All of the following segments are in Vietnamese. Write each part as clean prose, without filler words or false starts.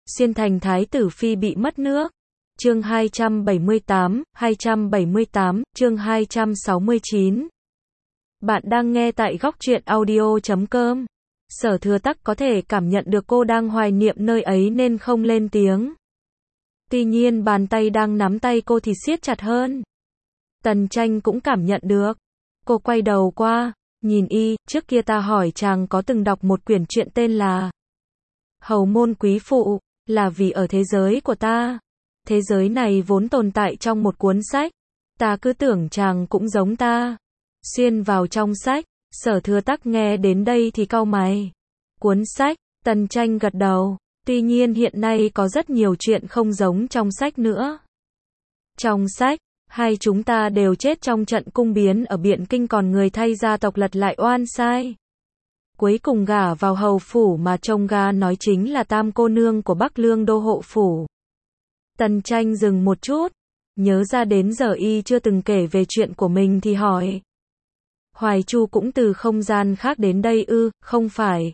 Xuyên thành thái tử phi bị mất nước. Chương 278, chương 269. Bạn đang nghe tại góc truyện audio.com. Sở Thừa Tắc có thể cảm nhận được cô đang hoài niệm nơi ấy nên không lên tiếng. Tuy nhiên bàn tay đang nắm tay cô thì siết chặt hơn. Tần Tranh cũng cảm nhận được. Cô quay đầu qua, nhìn y, trước kia ta hỏi chàng có từng đọc một quyển truyện tên là Hầu Môn Quý Phụ, là vì ở thế giới của ta. Thế giới này vốn tồn tại trong một cuốn sách. Ta cứ tưởng chàng cũng giống ta. Xuyên vào trong sách. Sở Thừa Tắc nghe đến đây thì cau mày. Cuốn sách, Tần Tranh gật đầu. Tuy nhiên hiện nay có rất nhiều chuyện không giống trong sách nữa. Trong sách, hai chúng ta đều chết trong trận cung biến ở Biện Kinh, còn người thay gia tộc lật lại oan sai. Cuối cùng gả vào hầu phủ mà chồng gà nói chính là tam cô nương của Bắc Lương đô hộ phủ. Tần Tranh dừng một chút, nhớ ra đến giờ y chưa từng kể về chuyện của mình thì hỏi. Hoài Chu cũng từ không gian khác đến đây ư? Không phải.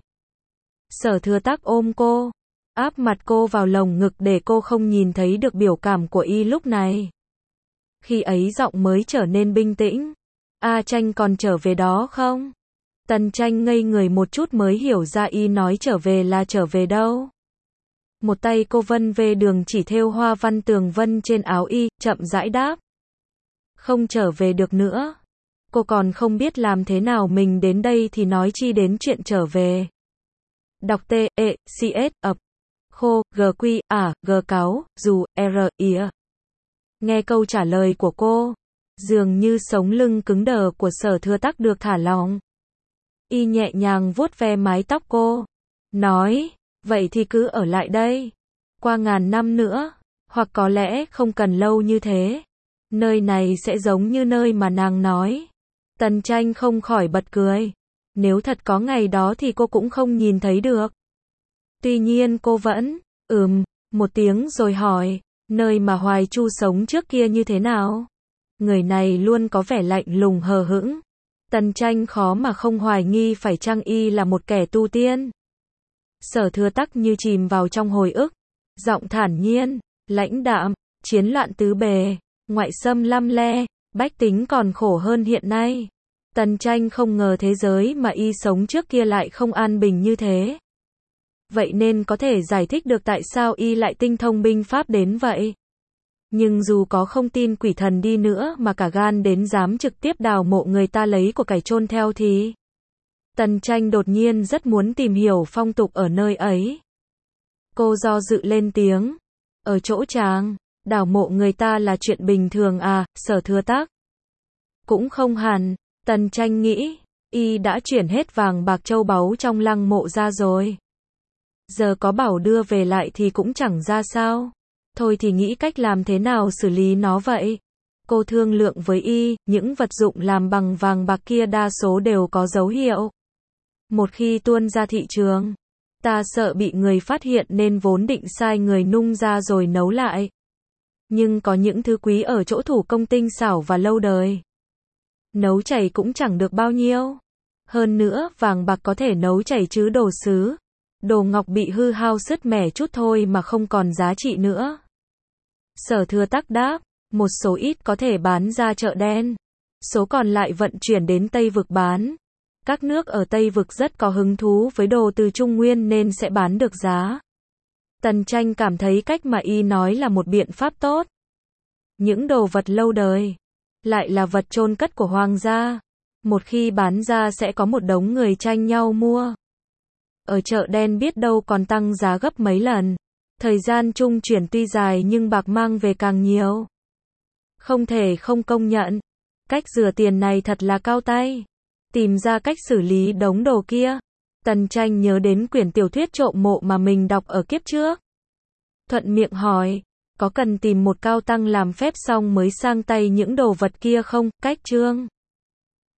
Sở Thừa Tắc ôm cô, áp mặt cô vào lồng ngực để cô không nhìn thấy được biểu cảm của y lúc này. Khi ấy giọng mới trở nên bình tĩnh. A Tranh còn trở về đó không? Tần Tranh ngây người một chút mới hiểu ra y nói trở về là trở về đâu. Một tay cô vân về đường chỉ thêu hoa văn tường vân trên áo y, chậm rãi đáp. Không trở về được nữa. Cô còn không biết làm thế nào mình đến đây thì nói chi đến chuyện trở về. Đọc T-E-C-S, ập, khô, G-Q, G cáo, dù, R-I-A. Nghe câu trả lời của cô, dường như sống lưng cứng đờ của Sở Thừa Tắc được thả lỏng. Y nhẹ nhàng vuốt ve mái tóc cô, nói, vậy thì cứ ở lại đây. Qua ngàn năm nữa, hoặc có lẽ không cần lâu như thế. Nơi này sẽ giống như nơi mà nàng nói. Tần Tranh không khỏi bật cười. Nếu thật có ngày đó thì cô cũng không nhìn thấy được. Tuy nhiên cô vẫn, một tiếng rồi hỏi, nơi mà Hoài Chu sống trước kia như thế nào? Người này luôn có vẻ lạnh lùng hờ hững. Tần Tranh khó mà không hoài nghi phải chăng y là một kẻ tu tiên. Sở Thừa Tắc như chìm vào trong hồi ức. Giọng thản nhiên, lãnh đạm, chiến loạn tứ bề, ngoại xâm lăm le, bách tính còn khổ hơn hiện nay. Tần Tranh không ngờ thế giới mà y sống trước kia lại không an bình như thế. Vậy nên có thể giải thích được tại sao y lại tinh thông binh pháp đến vậy. Nhưng dù có không tin quỷ thần đi nữa mà cả gan đến dám trực tiếp đào mộ người ta lấy của cải chôn theo thì. Tần Tranh đột nhiên rất muốn tìm hiểu phong tục ở nơi ấy. Cô do dự lên tiếng. Ở chỗ chàng, đào mộ người ta là chuyện bình thường à? Sở Thừa Tắc. Cũng không hẳn. Tần Tranh nghĩ, y đã chuyển hết vàng bạc châu báu trong lăng mộ ra rồi. Giờ có bảo đưa về lại thì cũng chẳng ra sao. Thôi thì nghĩ cách làm thế nào xử lý nó vậy. Cô thương lượng với y, những vật dụng làm bằng vàng bạc kia đa số đều có dấu hiệu. Một khi tuôn ra thị trường, ta sợ bị người phát hiện nên vốn định sai người nung ra rồi nấu lại. Nhưng có những thứ quý ở chỗ thủ công tinh xảo và lâu đời. Nấu chảy cũng chẳng được bao nhiêu. Hơn nữa, vàng bạc có thể nấu chảy chứ đồ sứ, đồ ngọc bị hư hao sứt mẻ chút thôi mà không còn giá trị nữa. Sở Thừa Tắc đáp, một số ít có thể bán ra chợ đen. Số còn lại vận chuyển đến Tây Vực bán. Các nước ở Tây Vực rất có hứng thú với đồ từ Trung Nguyên nên sẽ bán được giá. Tần Tranh cảm thấy cách mà y nói là một biện pháp tốt. Những đồ vật lâu đời, lại là vật chôn cất của hoàng gia. Một khi bán ra sẽ có một đống người tranh nhau mua. Ở chợ đen biết đâu còn tăng giá gấp mấy lần. Thời gian trung chuyển tuy dài nhưng bạc mang về càng nhiều. Không thể không công nhận. Cách rửa tiền này thật là cao tay. Tìm ra cách xử lý đống đồ kia. Tần Tranh nhớ đến quyển tiểu thuyết trộm mộ mà mình đọc ở kiếp trước. Thuận miệng hỏi, có cần tìm một cao tăng làm phép xong mới sang tay những đồ vật kia không? Cách chương